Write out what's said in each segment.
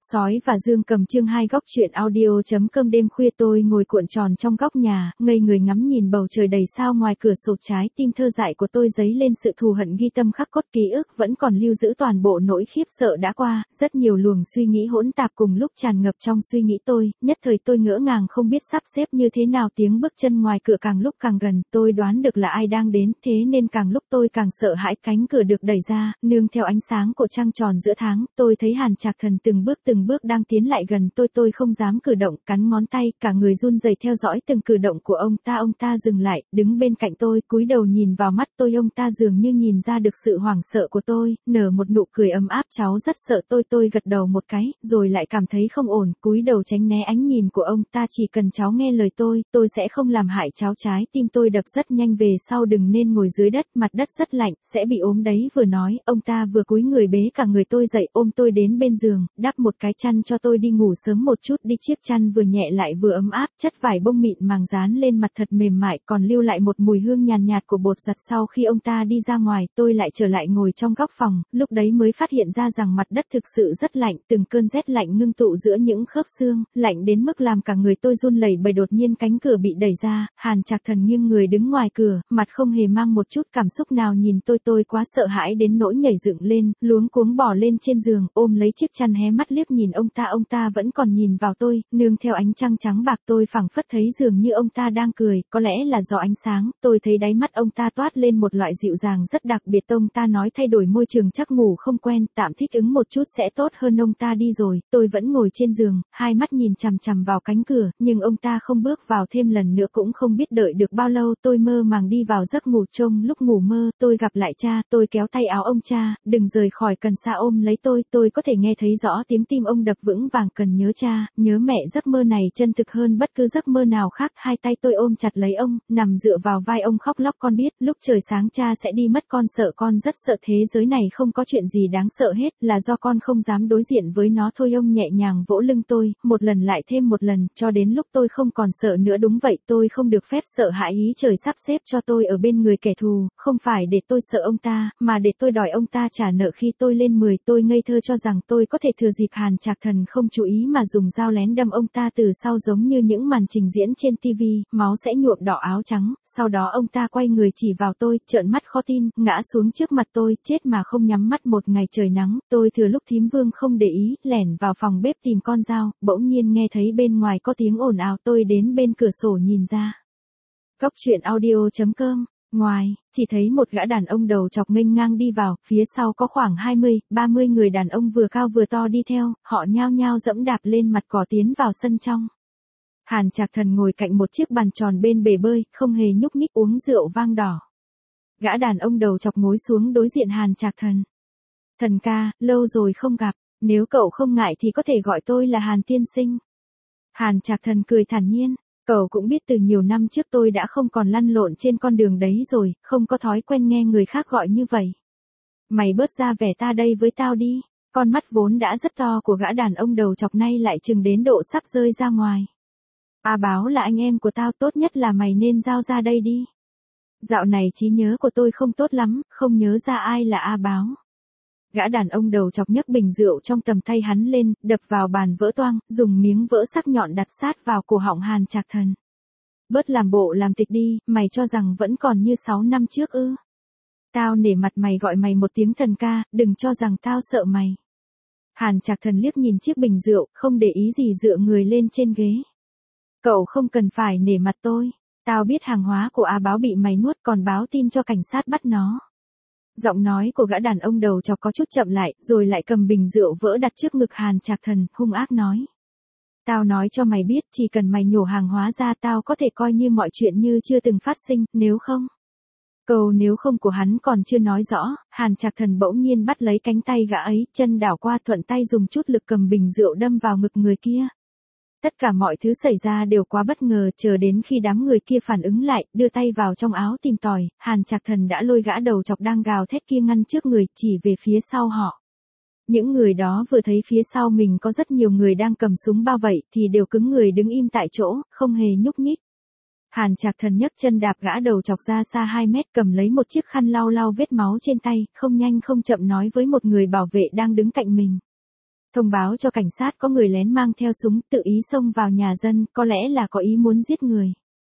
Sói và Dương Cầm chương 2 góc truyện audio.com. Đêm khuya tôi ngồi cuộn tròn trong góc nhà, ngây người ngắm nhìn bầu trời đầy sao ngoài cửa sổ, trái tim thơ dại của tôi dấy lên sự thù hận ghi tâm khắc cốt, ký ức vẫn còn lưu giữ toàn bộ nỗi khiếp sợ đã qua, rất nhiều luồng suy nghĩ hỗn tạp cùng lúc tràn ngập trong suy nghĩ tôi, nhất thời tôi ngỡ ngàng không biết sắp xếp như thế nào. Tiếng bước chân ngoài cửa càng lúc càng gần, tôi đoán được là ai đang đến, thế nên càng lúc tôi càng sợ hãi. Cánh cửa được đẩy ra, nương theo ánh sáng của trăng tròn giữa tháng, tôi thấy Hàn Trạc Thần từng bước đang tiến lại gần tôi không dám cử động, cắn ngón tay, cả người run rẩy theo dõi từng cử động của ông ta dừng lại, đứng bên cạnh tôi, cúi đầu nhìn vào mắt tôi, ông ta dường như nhìn ra được sự hoảng sợ của tôi, nở một nụ cười ấm áp. Cháu rất sợ. Tôi gật đầu một cái, rồi lại cảm thấy không ổn, cúi đầu tránh né ánh nhìn của ông ta. Chỉ cần cháu nghe lời tôi sẽ không làm hại cháu. Trái tim tôi đập rất nhanh. Về sau đừng nên ngồi dưới đất, mặt đất rất lạnh, sẽ bị ốm đấy. Vừa nói, ông ta vừa cúi người bế cả người tôi dậy, ôm tôi đến bên giường, đắp một cái chăn cho tôi đi ngủ sớm một chút đi. Chiếc chăn vừa nhẹ lại vừa ấm áp, chất vải bông mịn màng dán lên mặt thật mềm mại, còn lưu lại một mùi hương nhàn nhạt của bột giặt. Sau khi ông ta đi ra ngoài, tôi lại trở lại ngồi trong góc phòng, lúc đấy mới phát hiện ra rằng mặt đất thực sự rất lạnh, từng cơn rét lạnh ngưng tụ giữa những khớp xương, lạnh đến mức làm cả người tôi run lẩy bẩy. Đột nhiên cánh cửa bị đẩy ra, Hàn Trạc Thần nghiêng người đứng ngoài cửa, mặt không hề mang một chút cảm xúc nào nhìn tôi quá sợ hãi đến nỗi nhảy dựng lên, luống cuống bò lên trên giường, ôm lấy chiếc chăn hé mắt liếc nhìn ông ta vẫn còn nhìn vào tôi, nương theo ánh trăng trắng bạc. Tôi phảng phất thấy dường như ông ta đang cười, có lẽ là do ánh sáng, tôi thấy đáy mắt ông ta toát lên một loại dịu dàng rất đặc biệt. Ông ta nói thay đổi môi trường chắc ngủ không quen, tạm thích ứng một chút sẽ tốt hơn. Ông ta đi rồi, tôi vẫn ngồi trên giường, hai mắt nhìn chằm chằm vào cánh cửa, nhưng ông ta không bước vào thêm lần nữa. Cũng không biết đợi được bao lâu, tôi mơ màng đi vào giấc ngủ. Trong lúc ngủ mơ, tôi gặp lại cha, tôi kéo tay áo ông: cha, đừng rời khỏi, cần xa ôm lấy tôi có thể nghe thấy rõ tiếng tim ông đập vững vàng. Cần nhớ cha, nhớ mẹ. Giấc mơ này chân thực hơn bất cứ giấc mơ nào khác. Hai tay tôi ôm chặt lấy ông, nằm dựa vào vai ông khóc lóc: con biết, lúc trời sáng cha sẽ đi mất, con sợ, con rất sợ. Thế giới này không có chuyện gì đáng sợ hết, là do con không dám đối diện với nó thôi. Ông nhẹ nhàng vỗ lưng tôi, một lần lại thêm một lần, cho đến lúc tôi không còn sợ nữa. Đúng vậy, tôi không được phép sợ hãi. Ý trời sắp xếp cho tôi ở bên người kẻ thù, không phải để tôi sợ ông ta, mà để tôi đòi ông ta trả nợ. Khi tôi lên 10, tôi ngây thơ cho rằng tôi có thể thừa dịp Hàn Trạc Thần không chú ý mà dùng dao lén đâm ông ta từ sau, giống như những màn trình diễn trên TV, máu sẽ nhuộm đỏ áo trắng. Sau đó ông ta quay người chỉ vào tôi, trợn mắt khó tin, ngã xuống trước mặt tôi, chết mà không nhắm mắt. Một ngày trời nắng, tôi thừa lúc thím Vương không để ý, lẻn vào phòng bếp tìm con dao, bỗng nhiên nghe thấy bên ngoài có tiếng ồn ào. Tôi đến bên cửa sổ nhìn ra. Góc truyện audio.com. Ngoài, chỉ thấy một gã đàn ông đầu chọc nghênh ngang đi vào, phía sau có khoảng 20-30 người đàn ông vừa cao vừa to đi theo, họ nhao nhao dẫm đạp lên mặt cỏ tiến vào sân trong. Hàn Trạc Thần ngồi cạnh một chiếc bàn tròn bên bể bơi, không hề nhúc nhích, uống rượu vang đỏ. Gã đàn ông đầu chọc ngồi xuống đối diện Hàn Trạc Thần. Thần ca, lâu rồi không gặp, nếu cậu không ngại thì có thể gọi tôi là Hàn tiên sinh. Hàn Trạc Thần cười thản nhiên. Cậu cũng biết từ nhiều năm trước tôi đã không còn lăn lộn trên con đường đấy rồi, không có thói quen nghe người khác gọi như vậy. Mày bớt ra vẻ ta đây với tao đi. Con mắt vốn đã rất to của gã đàn ông đầu chọc nay lại chừng đến độ sắp rơi ra ngoài. A Báo là anh em của tao, tốt nhất là mày nên giao ra đây đi. Dạo này trí nhớ của tôi không tốt lắm, không nhớ ra ai là A Báo. Gã đàn ông đầu chọc nhấc bình rượu trong tầm tay hắn lên, đập vào bàn vỡ toang, dùng miếng vỡ sắc nhọn đặt sát vào cổ họng Hàn Trạc Thần. Bớt làm bộ làm tịch đi, mày cho rằng vẫn còn như 6 năm trước ư? Tao nể mặt mày gọi mày một tiếng thần ca, đừng cho rằng tao sợ mày. Hàn Trạc Thần liếc nhìn chiếc bình rượu, không để ý gì dựa người lên trên ghế. Cậu không cần phải nể mặt tôi, tao biết hàng hóa của A Báo bị mày nuốt, còn báo tin cho cảnh sát bắt nó. Giọng nói của gã đàn ông đầu chọc có chút chậm lại, rồi lại cầm bình rượu vỡ đặt trước ngực Hàn Trạc Thần, hung ác nói. Tao nói cho mày biết, chỉ cần mày nhổ hàng hóa ra, tao có thể coi như mọi chuyện như chưa từng phát sinh, nếu không. Câu nếu không của hắn còn chưa nói rõ, Hàn Trạc Thần bỗng nhiên bắt lấy cánh tay gã ấy, chân đảo qua, thuận tay dùng chút lực cầm bình rượu đâm vào ngực người kia. Tất cả mọi thứ xảy ra đều quá bất ngờ, chờ đến khi đám người kia phản ứng lại, đưa tay vào trong áo tìm tòi, Hàn Trạc Thần đã lôi gã đầu chọc đang gào thét kia ngăn trước người, chỉ về phía sau họ. Những người đó vừa thấy phía sau mình có rất nhiều người đang cầm súng bao vây thì đều cứng người đứng im tại chỗ, không hề nhúc nhích. Hàn Trạc Thần nhấc chân đạp gã đầu chọc ra xa 2 mét, cầm lấy một chiếc khăn lau vết máu trên tay, không nhanh không chậm nói với một người bảo vệ đang đứng cạnh mình. Thông báo cho cảnh sát có người lén mang theo súng tự ý xông vào nhà dân, có lẽ là có ý muốn giết người.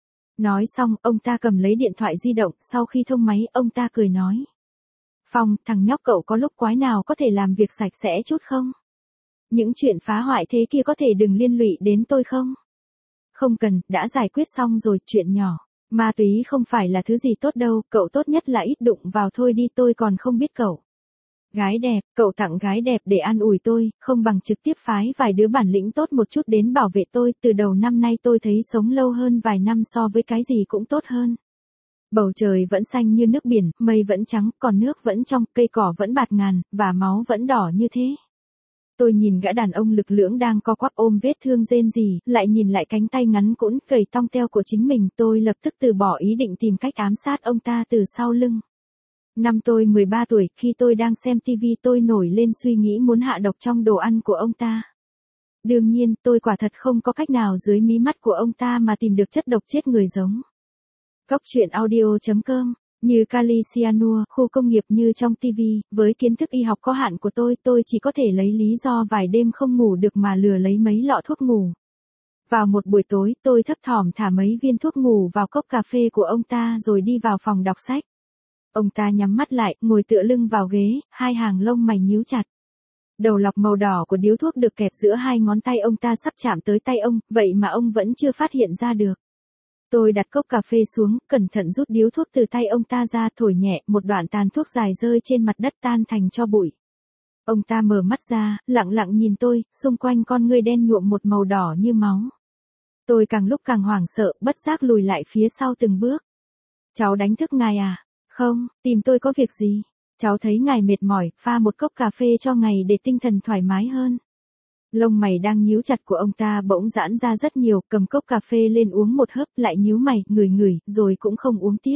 Nói xong, ông ta cầm lấy điện thoại di động, sau khi thông máy, ông ta cười nói. Phong, thằng nhóc cậu có lúc quái nào có thể làm việc sạch sẽ chút không? Những chuyện phá hoại thế kia có thể đừng liên lụy đến tôi không? Không cần, đã giải quyết xong rồi, chuyện nhỏ. Ma túy không phải là thứ gì tốt đâu, cậu tốt nhất là ít đụng vào thôi đi, tôi còn không biết cậu. Gái đẹp, cậu tặng gái đẹp để an ủi tôi, không bằng trực tiếp phái vài đứa bản lĩnh tốt một chút đến bảo vệ tôi, từ đầu năm nay tôi thấy sống lâu hơn vài năm so với cái gì cũng tốt hơn. Bầu trời vẫn xanh như nước biển, mây vẫn trắng, còn nước vẫn trong, cây cỏ vẫn bạt ngàn, và máu vẫn đỏ như thế. Tôi nhìn gã đàn ông lực lưỡng đang co quắp ôm vết thương rên rỉ, lại nhìn lại cánh tay ngắn cũn, gầy tong teo của chính mình, tôi lập tức từ bỏ ý định tìm cách ám sát ông ta từ sau lưng. Năm tôi 13 tuổi, khi tôi đang xem TV tôi nổi lên suy nghĩ muốn hạ độc trong đồ ăn của ông ta. Đương nhiên, tôi quả thật không có cách nào dưới mí mắt của ông ta mà tìm được chất độc chết người giống. Góc truyện audio.com. Như kali cyanua, khu công nghiệp như trong TV, với kiến thức y học có hạn của tôi chỉ có thể lấy lý do vài đêm không ngủ được mà lừa lấy mấy lọ thuốc ngủ. Vào một buổi tối, tôi thấp thỏm thả mấy viên thuốc ngủ vào cốc cà phê của ông ta rồi đi vào phòng đọc sách. Ông ta nhắm mắt lại, ngồi tựa lưng vào ghế, hai hàng lông mày nhíu chặt. Đầu lọc màu đỏ của điếu thuốc được kẹp giữa hai ngón tay ông ta sắp chạm tới tay ông, vậy mà ông vẫn chưa phát hiện ra được. Tôi đặt cốc cà phê xuống, cẩn thận rút điếu thuốc từ tay ông ta ra, thổi nhẹ, một đoạn tàn thuốc dài rơi trên mặt đất tan thành tro bụi. Ông ta mở mắt ra, lặng lặng nhìn tôi, xung quanh con ngươi đen nhuộm một màu đỏ như máu. Tôi càng lúc càng hoảng sợ, bất giác lùi lại phía sau từng bước. Cháu đánh thức ngài à? Không, tìm tôi có việc gì? Cháu thấy ngài mệt mỏi, pha một cốc cà phê cho ngài để tinh thần thoải mái hơn. Lông mày đang nhíu chặt của ông ta bỗng giãn ra rất nhiều, cầm cốc cà phê lên uống một hớp, lại nhíu mày, ngửi, rồi cũng không uống tiếp.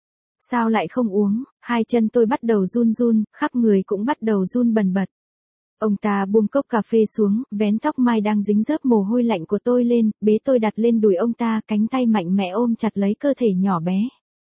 Sao lại không uống? Hai chân tôi bắt đầu run run, khắp người cũng bắt đầu run bần bật. Ông ta buông cốc cà phê xuống, vén tóc mai đang dính dớp mồ hôi lạnh của tôi lên, bế tôi đặt lên đùi ông ta, cánh tay mạnh mẽ ôm chặt lấy cơ thể nhỏ bé.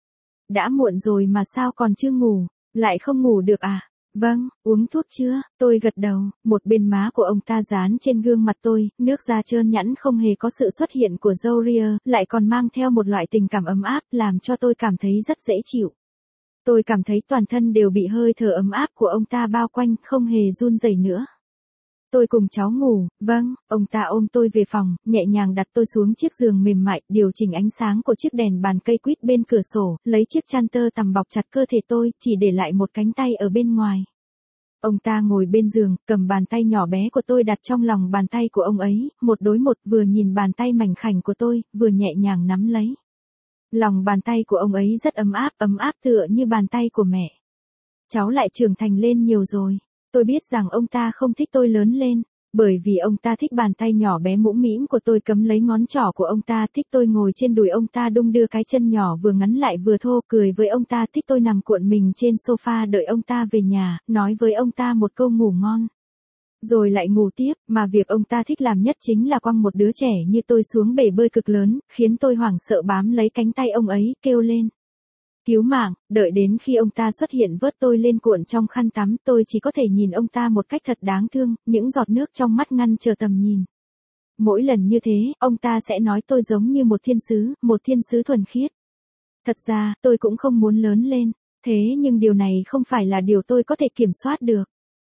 Đã muộn rồi mà sao còn chưa ngủ? Lại không ngủ được à? Vâng, uống thuốc chưa? Tôi gật đầu, một bên má của ông ta dán trên gương mặt tôi, nước da trơn nhẵn không hề có sự xuất hiện của râu ria, lại còn mang theo một loại tình cảm ấm áp, làm cho tôi cảm thấy rất dễ chịu. Tôi cảm thấy toàn thân đều bị hơi thở ấm áp của ông ta bao quanh, không hề run rẩy nữa. Tôi cùng cháu ngủ, vâng, ông ta ôm tôi về phòng, nhẹ nhàng đặt tôi xuống chiếc giường mềm mại, điều chỉnh ánh sáng của chiếc đèn bàn cây quýt bên cửa sổ, lấy chiếc chăn tơ tằm bọc chặt cơ thể tôi, chỉ để lại một cánh tay ở bên ngoài. Ông ta ngồi bên giường, cầm bàn tay nhỏ bé của tôi đặt trong lòng bàn tay của ông ấy, một đối một, vừa nhìn bàn tay mảnh khảnh của tôi, vừa nhẹ nhàng nắm lấy. Lòng bàn tay của ông ấy rất ấm áp tựa như bàn tay của mẹ. Cháu lại trưởng thành lên nhiều rồi. Tôi biết rằng ông ta không thích tôi lớn lên, bởi vì ông ta thích bàn tay nhỏ bé mũm mĩm của tôi cấm lấy ngón trỏ của ông ta, thích tôi ngồi trên đùi ông ta đung đưa cái chân nhỏ vừa ngắn lại vừa thô, cười với ông ta, thích tôi nằm cuộn mình trên sofa đợi ông ta về nhà, nói với ông ta một câu ngủ ngon. Rồi lại ngủ tiếp, mà việc ông ta thích làm nhất chính là quăng một đứa trẻ như tôi xuống bể bơi cực lớn, khiến tôi hoảng sợ bám lấy cánh tay ông ấy, kêu lên. Cứu mạng, đợi đến khi ông ta xuất hiện vớt tôi lên cuộn trong khăn tắm, tôi chỉ có thể nhìn ông ta một cách thật đáng thương, những giọt nước trong mắt ngăn trở tầm nhìn. Mỗi lần như thế, ông ta sẽ nói tôi giống như một thiên sứ thuần khiết. Thật ra, tôi cũng không muốn lớn lên, thế nhưng điều này không phải là điều tôi có thể kiểm soát được.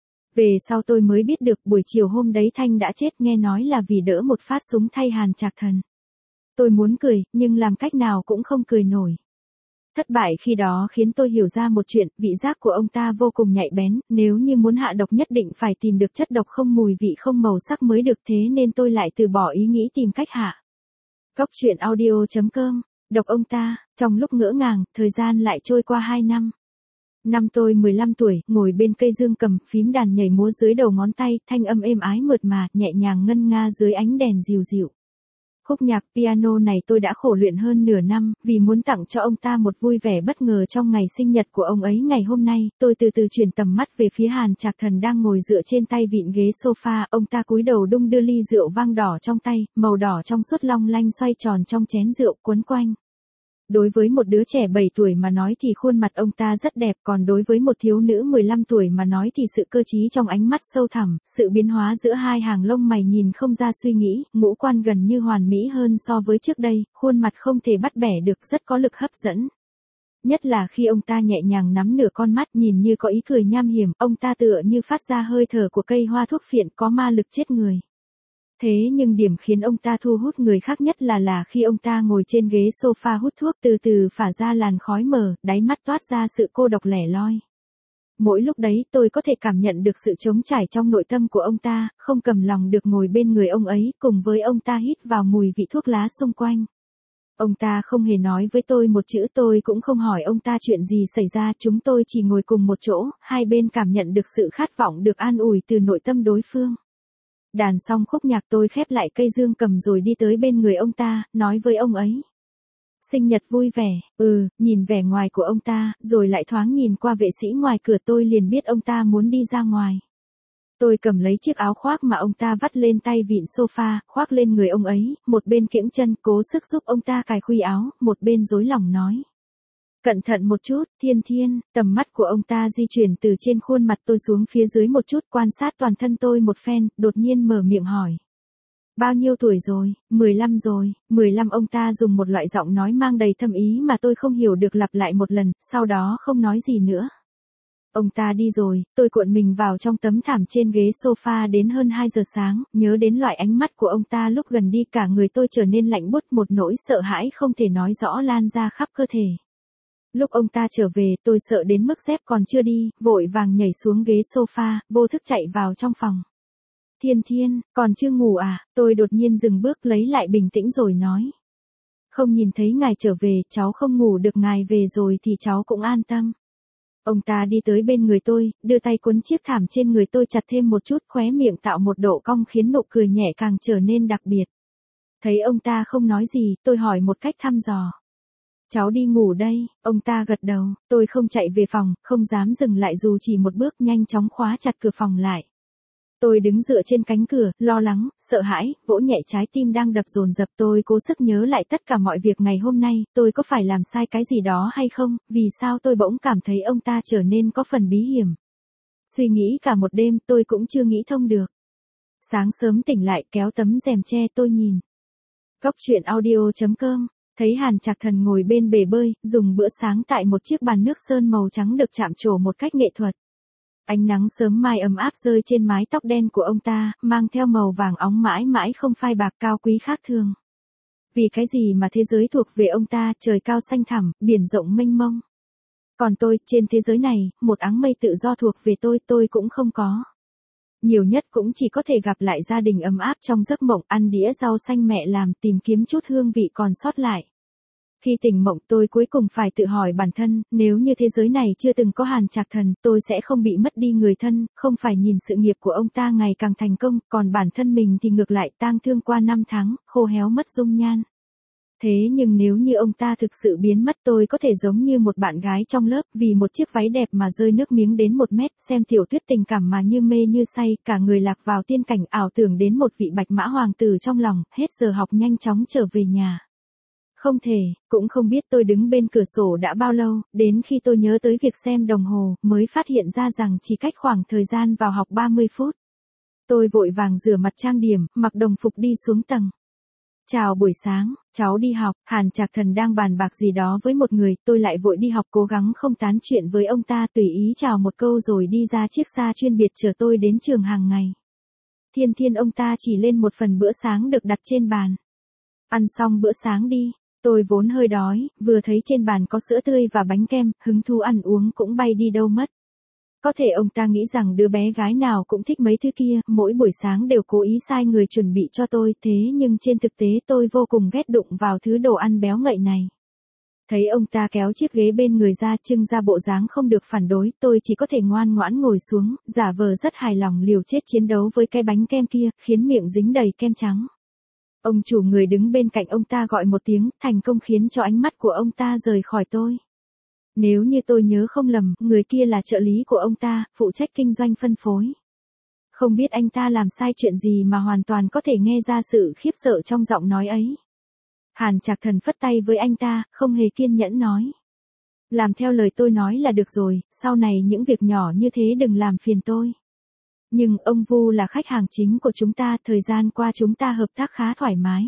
Về sau tôi mới biết được buổi chiều hôm đấy Thanh đã chết, nghe nói là vì đỡ một phát súng thay Hàn Trạc Thần. Tôi muốn cười, nhưng làm cách nào cũng không cười nổi. Thất bại khi đó khiến tôi hiểu ra một chuyện, vị giác của ông ta vô cùng nhạy bén, nếu như muốn hạ độc nhất định phải tìm được chất độc không mùi vị không màu sắc mới được, thế nên tôi lại từ bỏ ý nghĩ tìm cách hạ. Góc truyện audio.com, độc ông ta, trong lúc ngỡ ngàng, thời gian lại trôi qua 2 năm. Năm tôi 15 tuổi, ngồi bên cây dương cầm phím đàn nhảy múa dưới đầu ngón tay, thanh âm êm ái mượt mà, nhẹ nhàng ngân nga dưới ánh đèn dịu dịu. Khúc nhạc piano này tôi đã khổ luyện hơn nửa năm, vì muốn tặng cho ông ta một vui vẻ bất ngờ trong ngày sinh nhật của ông ấy ngày hôm nay. Tôi từ từ chuyển tầm mắt về phía Hàn Trạc Thần đang ngồi dựa trên tay vịn ghế sofa, ông ta cúi đầu đung đưa ly rượu vang đỏ trong tay, màu đỏ trong suốt long lanh xoay tròn trong chén rượu cuốn quanh. Đối với một đứa trẻ 7 tuổi mà nói thì khuôn mặt ông ta rất đẹp, còn đối với một thiếu nữ 15 tuổi mà nói thì sự cơ trí trong ánh mắt sâu thẳm, sự biến hóa giữa hai hàng lông mày nhìn không ra suy nghĩ, ngũ quan gần như hoàn mỹ hơn so với trước đây, khuôn mặt không thể bắt bẻ được, rất có lực hấp dẫn. Nhất là khi ông ta nhẹ nhàng nắm nửa con mắt nhìn như có ý cười nham hiểm, ông ta tựa như phát ra hơi thở của cây hoa thuốc phiện có ma lực chết người. Thế nhưng điểm khiến ông ta thu hút người khác nhất là khi ông ta ngồi trên ghế sofa hút thuốc từ từ phả ra làn khói mờ, đáy mắt toát ra sự cô độc lẻ loi. Mỗi lúc đấy tôi có thể cảm nhận được sự trống trải trong nội tâm của ông ta, không cầm lòng được ngồi bên người ông ấy, cùng với ông ta hít vào mùi vị thuốc lá xung quanh. Ông ta không hề nói với tôi một chữ, tôi cũng không hỏi ông ta chuyện gì xảy ra, chúng tôi chỉ ngồi cùng một chỗ, hai bên cảm nhận được sự khát vọng được an ủi từ nội tâm đối phương. Đàn xong khúc nhạc tôi khép lại cây dương cầm rồi đi tới bên người ông ta, nói với ông ấy. Sinh nhật vui vẻ, nhìn vẻ ngoài của ông ta, rồi lại thoáng nhìn qua vệ sĩ ngoài cửa tôi liền biết ông ta muốn đi ra ngoài. Tôi cầm lấy chiếc áo khoác mà ông ta vắt lên tay vịn sofa, khoác lên người ông ấy, một bên kiễng chân cố sức giúp ông ta cài khuy áo, một bên dối lòng nói. Cẩn thận một chút, Thiên Thiên, tầm mắt của ông ta di chuyển từ trên khuôn mặt tôi xuống phía dưới một chút, quan sát toàn thân tôi một phen, đột nhiên mở miệng hỏi. Bao nhiêu tuổi rồi? 15 rồi, 15 ông ta dùng một loại giọng nói mang đầy thâm ý mà tôi không hiểu được lặp lại một lần, sau đó không nói gì nữa. Ông ta đi rồi, tôi cuộn mình vào trong tấm thảm trên ghế sofa đến hơn 2 giờ sáng, nhớ đến loại ánh mắt của ông ta lúc gần đi cả người tôi trở nên lạnh buốt, một nỗi sợ hãi không thể nói rõ lan ra khắp cơ thể. Lúc ông ta trở về tôi sợ đến mức dép còn chưa đi, vội vàng nhảy xuống ghế sofa, vô thức chạy vào trong phòng. Thiên Thiên, còn chưa ngủ à? Tôi đột nhiên dừng bước lấy lại bình tĩnh rồi nói. Không nhìn thấy ngài trở về, cháu không ngủ được, ngài về rồi thì cháu cũng an tâm. Ông ta đi tới bên người tôi, đưa tay cuốn chiếc thảm trên người tôi chặt thêm một chút, khóe miệng tạo một độ cong khiến nụ cười nhẹ càng trở nên đặc biệt. Thấy ông ta không nói gì, tôi hỏi một cách thăm dò. Cháu đi ngủ đây, ông ta gật đầu, tôi không chạy về phòng, không dám dừng lại dù chỉ một bước, nhanh chóng khóa chặt cửa phòng lại. Tôi đứng dựa trên cánh cửa, lo lắng, sợ hãi, vỗ nhẹ trái tim đang đập dồn dập, tôi cố sức nhớ lại tất cả mọi việc ngày hôm nay, tôi có phải làm sai cái gì đó hay không, vì sao tôi bỗng cảm thấy ông ta trở nên có phần bí hiểm. Suy nghĩ cả một đêm tôi cũng chưa nghĩ thông được. Sáng sớm tỉnh lại kéo tấm rèm che tôi nhìn. Góc truyện audio.com. Thấy Hàn Trạc Thần ngồi bên bể bơi, dùng bữa sáng tại một chiếc bàn nước sơn màu trắng được chạm trổ một cách nghệ thuật. Ánh nắng sớm mai ấm áp rơi trên mái tóc đen của ông ta, mang theo màu vàng óng mãi mãi không phai bạc, cao quý khác thường. Vì cái gì mà thế giới thuộc về ông ta, trời cao xanh thẳm, biển rộng mênh mông. Còn tôi, trên thế giới này, một áng mây tự do thuộc về tôi cũng không có. Nhiều nhất cũng chỉ có thể gặp lại gia đình ấm áp trong giấc mộng, ăn đĩa rau xanh mẹ làm, tìm kiếm chút hương vị còn sót lại. Khi tỉnh mộng tôi cuối cùng phải tự hỏi bản thân, nếu như thế giới này chưa từng có Hàn Trạc Thần, tôi sẽ không bị mất đi người thân, không phải nhìn sự nghiệp của ông ta ngày càng thành công, còn bản thân mình thì ngược lại tang thương qua năm tháng, khô héo mất dung nhan. Thế nhưng nếu như ông ta thực sự biến mất, tôi có thể giống như một bạn gái trong lớp, vì một chiếc váy đẹp mà rơi nước miếng đến 1 mét, xem tiểu thuyết tình cảm mà như mê như say, cả người lạc vào tiên cảnh, ảo tưởng đến một vị bạch mã hoàng tử trong lòng, hết giờ học nhanh chóng trở về nhà. Không thể, cũng không biết tôi đứng bên cửa sổ đã bao lâu, đến khi tôi nhớ tới việc xem đồng hồ, mới phát hiện ra rằng chỉ cách khoảng thời gian vào học 30 phút. Tôi vội vàng rửa mặt trang điểm, mặc đồng phục đi xuống tầng. Chào buổi sáng, cháu đi học, Hàn Trạc Thần đang bàn bạc gì đó với một người, tôi lại vội đi học cố gắng không tán chuyện với ông ta, tùy ý chào một câu rồi đi ra chiếc xa chuyên biệt chở tôi đến trường hàng ngày. Thiên Thiên, ông ta chỉ lên một phần bữa sáng được đặt trên bàn. Ăn xong bữa sáng đi. Tôi vốn hơi đói, vừa thấy trên bàn có sữa tươi và bánh kem, hứng thú ăn uống cũng bay đi đâu mất. Có thể ông ta nghĩ rằng đứa bé gái nào cũng thích mấy thứ kia, mỗi buổi sáng đều cố ý sai người chuẩn bị cho tôi, thế nhưng trên thực tế tôi vô cùng ghét đụng vào thứ đồ ăn béo ngậy này. Thấy ông ta kéo chiếc ghế bên người ra, trưng ra bộ dáng không được phản đối, tôi chỉ có thể ngoan ngoãn ngồi xuống, giả vờ rất hài lòng liều chết chiến đấu với cái bánh kem kia, khiến miệng dính đầy kem trắng. Ông chủ người đứng bên cạnh ông ta gọi một tiếng, thành công khiến cho ánh mắt của ông ta rời khỏi tôi. Nếu như tôi nhớ không lầm, người kia là trợ lý của ông ta, phụ trách kinh doanh phân phối. Không biết anh ta làm sai chuyện gì mà hoàn toàn có thể nghe ra sự khiếp sợ trong giọng nói ấy. Hàn Trạc Thần phất tay với anh ta, không hề kiên nhẫn nói. Làm theo lời tôi nói là được rồi, sau này những việc nhỏ như thế đừng làm phiền tôi. Nhưng ông Vu là khách hàng chính của chúng ta, thời gian qua chúng ta hợp tác khá thoải mái.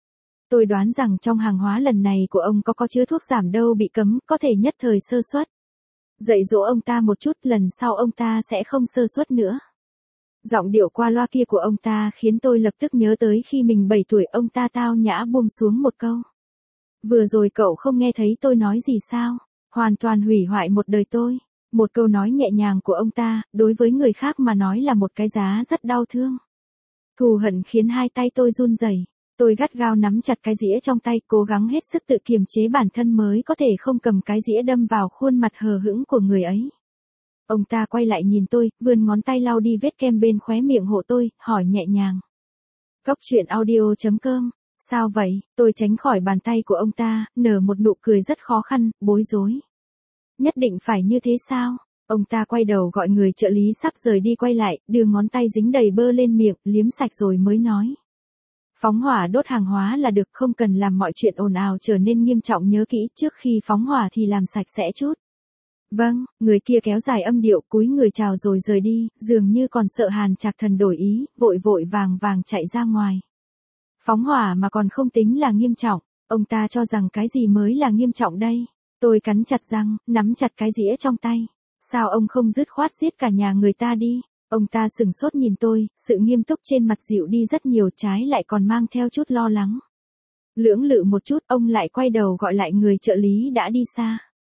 Tôi đoán rằng trong hàng hóa lần này của ông có chứa thuốc giảm đau bị cấm, có thể nhất thời sơ suất. Dạy dỗ ông ta một chút, lần sau ông ta sẽ không sơ suất nữa. Giọng điệu qua loa kia của ông ta khiến tôi lập tức nhớ tới khi mình 7 tuổi, ông ta tao nhã buông xuống một câu. Vừa rồi cậu không nghe thấy tôi nói gì sao? Hoàn toàn hủy hoại một đời tôi. Một câu nói nhẹ nhàng của ông ta, đối với người khác mà nói là một cái giá rất đau thương. Thù hận khiến hai tay tôi run rẩy. Tôi gắt gao nắm chặt cái dĩa trong tay, cố gắng hết sức tự kiềm chế bản thân mới có thể không cầm cái dĩa đâm vào khuôn mặt hờ hững của người ấy. Ông ta quay lại nhìn tôi, vươn ngón tay lau đi vết kem bên khóe miệng hộ tôi, hỏi nhẹ nhàng. Góc truyện audio.com, sao vậy? Tôi tránh khỏi bàn tay của ông ta, nở một nụ cười rất khó khăn, bối rối. Nhất định phải như thế sao? Ông ta quay đầu gọi người trợ lý sắp rời đi quay lại, đưa ngón tay dính đầy bơ lên miệng, liếm sạch rồi mới nói. Phóng hỏa đốt hàng hóa là được, không cần làm mọi chuyện ồn ào trở nên nghiêm trọng, nhớ kỹ, trước khi phóng hỏa thì làm sạch sẽ chút. Vâng, người kia kéo dài âm điệu, cúi người chào rồi rời đi, dường như còn sợ Hàn Trạc Thần đổi ý, vội vội vàng vàng chạy ra ngoài. Phóng hỏa mà còn không tính là nghiêm trọng, ông ta cho rằng cái gì mới là nghiêm trọng đây? Tôi cắn chặt răng, nắm chặt cái dĩa trong tay. Sao ông không dứt khoát giết cả nhà người ta đi? Ông ta sừng sốt nhìn tôi, sự nghiêm túc trên mặt dịu đi rất nhiều, trái lại còn mang theo chút lo lắng. Lưỡng lự một chút, ông lại quay đầu gọi lại người trợ lý đã đi xa.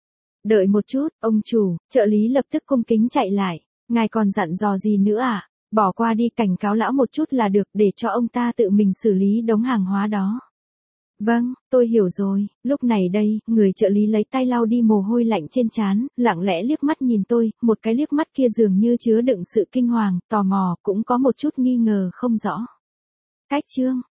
Đợi một chút, ông chủ. Trợ lý lập tức cung kính chạy lại. Ngài còn dặn dò gì nữa à? Bỏ qua đi, cảnh cáo lão một chút là được, để cho ông ta tự mình xử lý đống hàng hóa đó. Vâng, tôi hiểu rồi. Lúc này đây, người trợ lý lấy tay lau đi mồ hôi lạnh trên trán, lặng lẽ liếc mắt nhìn tôi, một cái liếc mắt kia dường như chứa đựng sự kinh hoàng, tò mò, cũng có một chút nghi ngờ không rõ. Cách chương